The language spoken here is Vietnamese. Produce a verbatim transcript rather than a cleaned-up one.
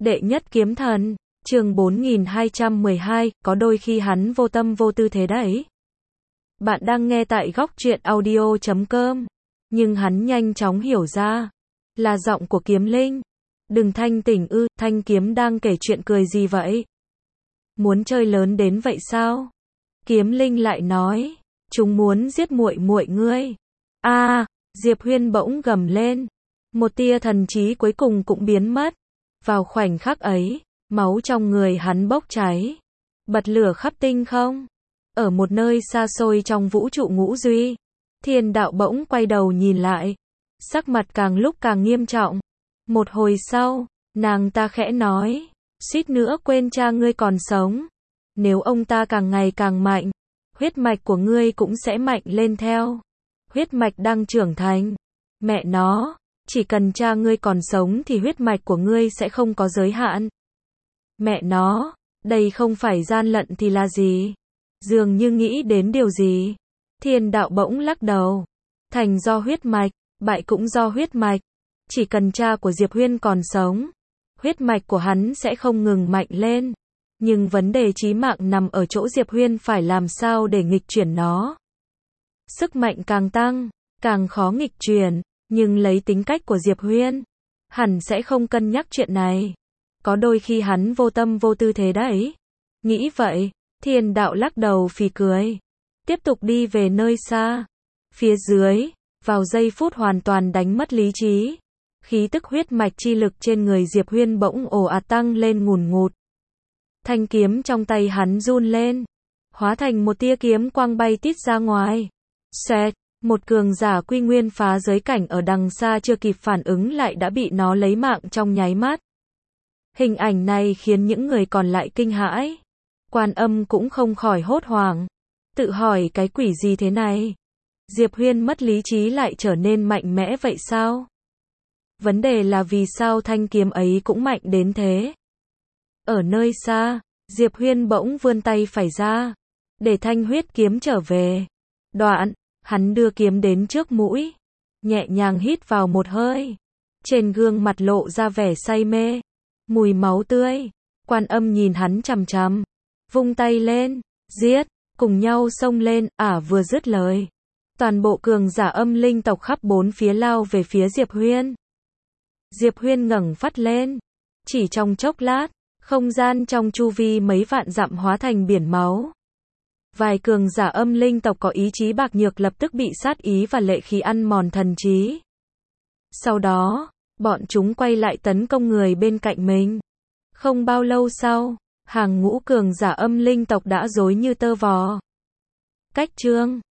Đệ nhất kiếm thần, chương bốn nghìn hai trăm mười hai, có đôi khi hắn vô tâm vô tư thế đấy. Bạn đang nghe tại góc truyện audio chấm com, nhưng hắn nhanh chóng hiểu ra, là giọng của Kiếm Linh. Đừng thanh tỉnh ư, Thanh Kiếm đang kể chuyện cười gì vậy? Muốn chơi lớn đến vậy sao? Kiếm Linh lại nói, chúng muốn giết muội muội ngươi. A, à, Diệp Huyên bỗng gầm lên, một tia thần trí cuối cùng cũng biến mất. Vào khoảnh khắc ấy, máu trong người hắn bốc cháy, bật lửa khắp tinh không. Ở một nơi xa xôi trong vũ trụ ngũ duy, Thiên Đạo bỗng quay đầu nhìn lại, sắc mặt càng lúc càng nghiêm trọng. Một hồi sau, nàng ta khẽ nói, suýt nữa quên cha ngươi còn sống. Nếu ông ta càng ngày càng mạnh, huyết mạch của ngươi cũng sẽ mạnh lên theo. Huyết mạch đang trưởng thành. Mẹ nó, chỉ cần cha ngươi còn sống thì huyết mạch của ngươi sẽ không có giới hạn. Mẹ nó, đây không phải gian lận thì là gì? Dường như nghĩ đến điều gì. Thiên Đạo bỗng lắc đầu. Thành do huyết mạch, bại cũng do huyết mạch. Chỉ cần cha của Diệp Huyên còn sống, huyết mạch của hắn sẽ không ngừng mạnh lên. Nhưng vấn đề chí mạng nằm ở chỗ Diệp Huyên phải làm sao để nghịch chuyển nó. Sức mạnh càng tăng, càng khó nghịch chuyển, nhưng lấy tính cách của Diệp Huyên, hẳn sẽ không cân nhắc chuyện này. Có đôi khi hắn vô tâm vô tư thế đấy. Nghĩ vậy, Thiên Đạo lắc đầu phì cười, tiếp tục đi về nơi xa. Phía dưới, vào giây phút hoàn toàn đánh mất lý trí, khí tức huyết mạch chi lực trên người Diệp Huyên bỗng ồ ạt tăng lên ngùn ngụt. Thanh kiếm trong tay hắn run lên, hóa thành một tia kiếm quang bay tít ra ngoài. Xẹt, một cường giả quy nguyên phá giới cảnh ở đằng xa chưa kịp phản ứng lại đã bị nó lấy mạng trong nháy mắt. Hình ảnh này khiến những người còn lại kinh hãi. Quan Âm cũng không khỏi hốt hoảng, tự hỏi cái quỷ gì thế này? Diệp Huyên mất lý trí lại trở nên mạnh mẽ vậy sao? Vấn đề là vì sao thanh kiếm ấy cũng mạnh đến thế? Ở nơi xa, Diệp Huyên bỗng vươn tay phải ra, để thanh huyết kiếm trở về. Đoạn, hắn đưa kiếm đến trước mũi, nhẹ nhàng hít vào một hơi. Trên gương mặt lộ ra vẻ say mê, mùi máu tươi. Quan Âm nhìn hắn chằm chằm, vung tay lên, giết, cùng nhau xông lên. Ả vừa dứt lời, toàn bộ cường giả âm linh tộc khắp bốn phía lao về phía Diệp Huyên. Diệp Huyên ngẩng phát lên, chỉ trong chốc lát, không gian trong chu vi mấy vạn dặm hóa thành biển máu. Vài cường giả âm linh tộc có ý chí bạc nhược lập tức bị sát ý và lệ khí ăn mòn thần trí. Sau đó, bọn chúng quay lại tấn công người bên cạnh mình. Không bao lâu sau, hàng ngũ cường giả âm linh tộc đã rối như tơ vò. Cách chương